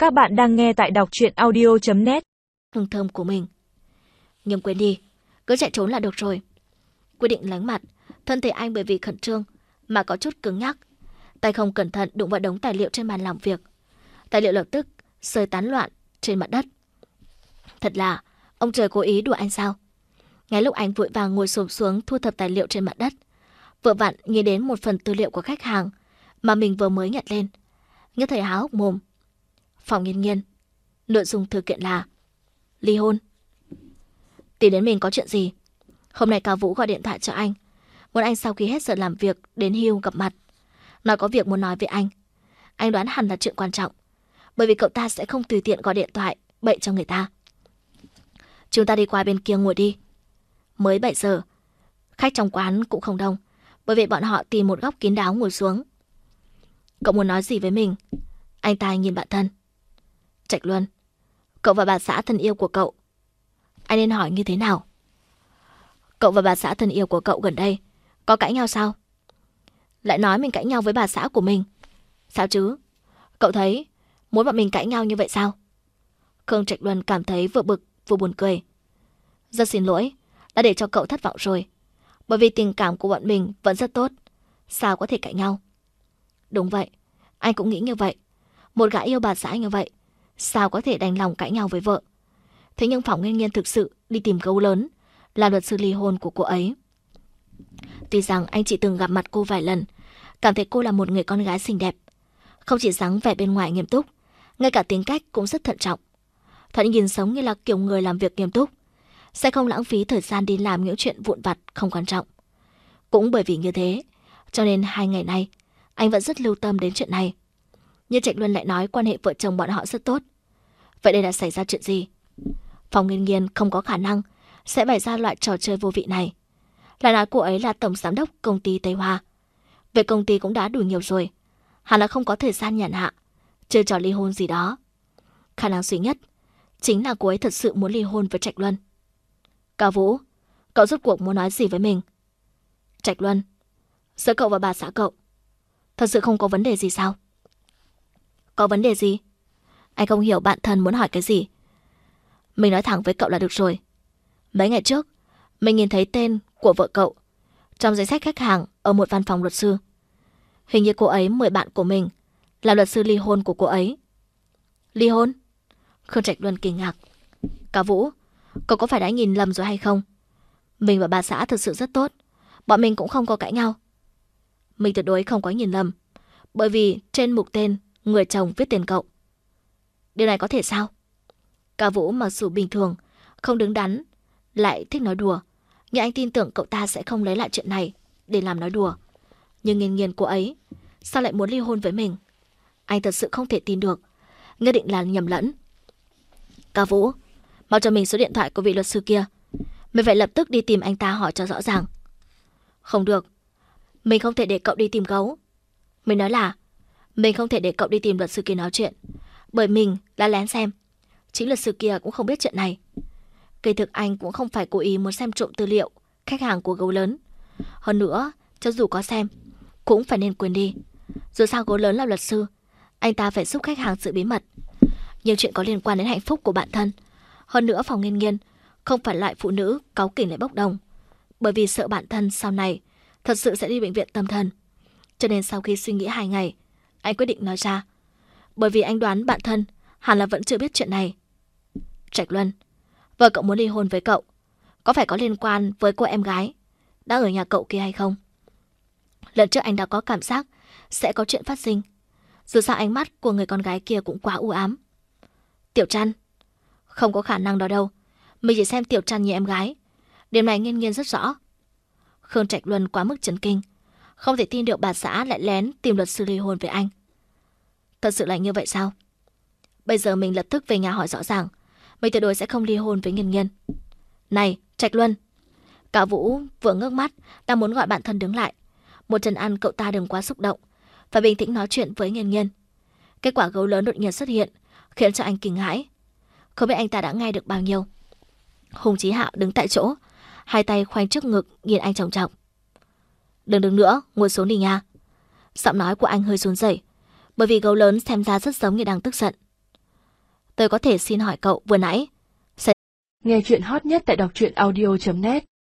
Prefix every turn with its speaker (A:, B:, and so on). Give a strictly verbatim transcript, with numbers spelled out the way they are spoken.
A: Các bạn đang nghe tại đọc truyện audio chấm net.
B: Hương thơm của mình. Nhưng quên đi, cứ chạy trốn là được rồi. Quyết định lánh mặt, thân thể anh bởi vì khẩn trương mà có chút cứng nhắc. Tay không cẩn thận đụng vào đống tài liệu trên bàn làm việc. Tài liệu lập tức rơi tán loạn trên mặt đất. Thật là, ông trời cố ý đùa anh sao? Ngay lúc anh vội vàng ngồi xổm xuống thu thập tài liệu trên mặt đất, vừa vặn nghĩ đến một phần tư liệu của khách hàng mà mình vừa mới nhặt lên. Nhất thời há hốc mồm. Phòng Nghiên Nghiên. Nội dung thư kiện là ly hôn. Tìm đến mình có chuyện gì? Hôm nay Cao Vũ gọi điện thoại cho anh, muốn anh sau khi hết giờ làm việc đến hưu gặp mặt, nói có việc muốn nói với anh. Anh đoán hẳn là chuyện quan trọng, bởi vì cậu ta sẽ không tùy tiện gọi điện thoại bậy cho người ta. Chúng ta đi qua bên kia ngồi đi. Mới bảy giờ, khách trong quán cũng không đông, bởi vậy bọn họ tìm một góc kín đáo ngồi xuống. Cậu muốn nói gì với mình? Anh ta nhìn bạn thân. Trạch Luân, cậu và bà xã thân yêu của cậu, anh nên hỏi như thế nào? Cậu và bà xã thân yêu của cậu gần đây có cãi nhau sao? Lại nói mình cãi nhau với bà xã của mình. Sao chứ? Cậu thấy muốn bọn mình cãi nhau như vậy sao? Khương Trạch Luân cảm thấy vừa bực vừa buồn cười. Rất xin lỗi, đã để cho cậu thất vọng rồi. Bởi vì tình cảm của bọn mình vẫn rất tốt, sao có thể cãi nhau? Đúng vậy, anh cũng nghĩ như vậy. Một gã yêu bà xã như vậy, sao có thể đành lòng cãi nhau với vợ? Thế nhưng Phòng Nghiên Nghiên thực sự đi tìm gấu lớn, là luật sư ly hôn của cô ấy. Tuy rằng anh chỉ từng gặp mặt cô vài lần, cảm thấy cô là một người con gái xinh đẹp. Không chỉ dáng vẻ bên ngoài nghiêm túc, ngay cả tính cách cũng rất thận trọng. Thoạt nhìn sống như là kiểu người làm việc nghiêm túc, sẽ không lãng phí thời gian đi làm những chuyện vụn vặt không quan trọng. Cũng bởi vì như thế, cho nên hai ngày nay, anh vẫn rất lưu tâm đến chuyện này. Như Trạch Luân lại nói quan hệ vợ chồng bọn họ rất tốt. Vậy đây đã xảy ra chuyện gì? Phòng Nghiên Nghiên không có khả năng sẽ bày ra loại trò chơi vô vị này. Lại nói cô ấy là tổng giám đốc công ty Tây Hoa. Về công ty cũng đã đủ nhiều rồi, hẳn là không có thời gian nhàn hạ chơi trò ly hôn gì đó. Khả năng duy nhất chính là cô ấy thật sự muốn ly hôn với Trạch Luân. Cao Vũ, cậu rốt cuộc muốn nói gì với mình? Trạch Luân, giữa cậu và bà xã cậu thật sự không có vấn đề gì sao? Có vấn đề gì? Anh không hiểu bạn thân muốn hỏi cái gì. Mình nói thẳng với cậu là được rồi. Mấy ngày trước, mình nhìn thấy tên của vợ cậu trong danh sách khách hàng ở một văn phòng luật sư. Hình như cô ấy mời bạn của mình là luật sư ly hôn của cô ấy. Ly hôn? Khương Trạch Luân kinh ngạc. Cao Vũ, cậu có phải đã nhìn lầm rồi hay không? Mình và bà xã thực sự rất tốt, bọn mình cũng không có cãi nhau. Mình tuyệt đối không có nhìn lầm, bởi vì trên mục tên người chồng viết tên cậu. Điều này có thể sao? Cao Vũ mặc dù bình thường, không đứng đắn, lại thích nói đùa, nhưng anh tin tưởng cậu ta sẽ không lấy lại chuyện này để làm nói đùa. Nhưng Nghiên Nghiên cô ấy sao lại muốn ly hôn với mình? Anh thật sự không thể tin được, nhất định là nhầm lẫn. Cao Vũ, mau cho mình số điện thoại của vị luật sư kia. Mình phải lập tức đi tìm anh ta hỏi cho rõ ràng. Không được, mình không thể để cậu đi tìm gấu. Mình nói là mình không thể để cậu đi tìm luật sư kia nói chuyện, bởi mình đã lén xem. Chính luật sư kia cũng không biết chuyện này. Kỳ thực anh cũng không phải cố ý muốn xem trộm tư liệu khách hàng của gấu lớn. Hơn nữa, cho dù có xem, cũng phải nên quên đi. Dù sao gấu lớn là luật sư, anh ta phải giúp khách hàng giữ bí mật. Nhưng chuyện có liên quan đến hạnh phúc của bản thân. Hơn nữa Phòng Nghiên Nghiên không phải loại phụ nữ cáu kỉnh lại bốc đồng, bởi vì sợ bản thân sau này thật sự sẽ đi bệnh viện tâm thần. Cho nên sau khi suy nghĩ hai ngày, anh quyết định nói ra. Bởi vì anh đoán bản thân hẳn là vẫn chưa biết chuyện này. Trạch Luân, vợ cậu muốn ly hôn với cậu, có phải có liên quan với cô em gái đang ở nhà cậu kia hay không? Lần trước anh đã có cảm giác sẽ có chuyện phát sinh. Dù sao ánh mắt của người con gái kia cũng quá u ám. Tiểu Trăn, không có khả năng đó đâu. Mình chỉ xem Tiểu Trăn như em gái. Điểm này Nghiên Nghiên rất rõ. Khương Trạch Luân quá mức chấn kinh, không thể tin được bà xã lại lén tìm luật sư ly hôn với anh. Thật sự là như vậy sao? Bây giờ mình lập tức về nhà hỏi rõ ràng. Mình tuyệt đối sẽ không ly hôn với Nghiên Nghiên. Này, Trạch Luân. Cao Vũ vừa ngước mắt, đang muốn gọi bạn thân đứng lại. Một chân ăn cậu ta đừng quá xúc động, phải bình tĩnh nói chuyện với Nghiên Nghiên. Kết quả gấu lớn đột nhiên xuất hiện, khiến cho anh kinh hãi. Không biết anh ta đã nghe được bao nhiêu. Hùng Chí Hạo đứng tại chỗ, hai tay khoanh trước ngực nhìn anh trọng trọng. Đừng đứng nữa, ngồi xuống đi nha. Giọng nói của anh hơi run rẩy, bởi vì gấu lớn xem ra rất giống như đang tức giận. tôi có thể xin hỏi cậu vừa nãy.
A: Nghe chuyện hot nhất tại đọc truyện audio chấm net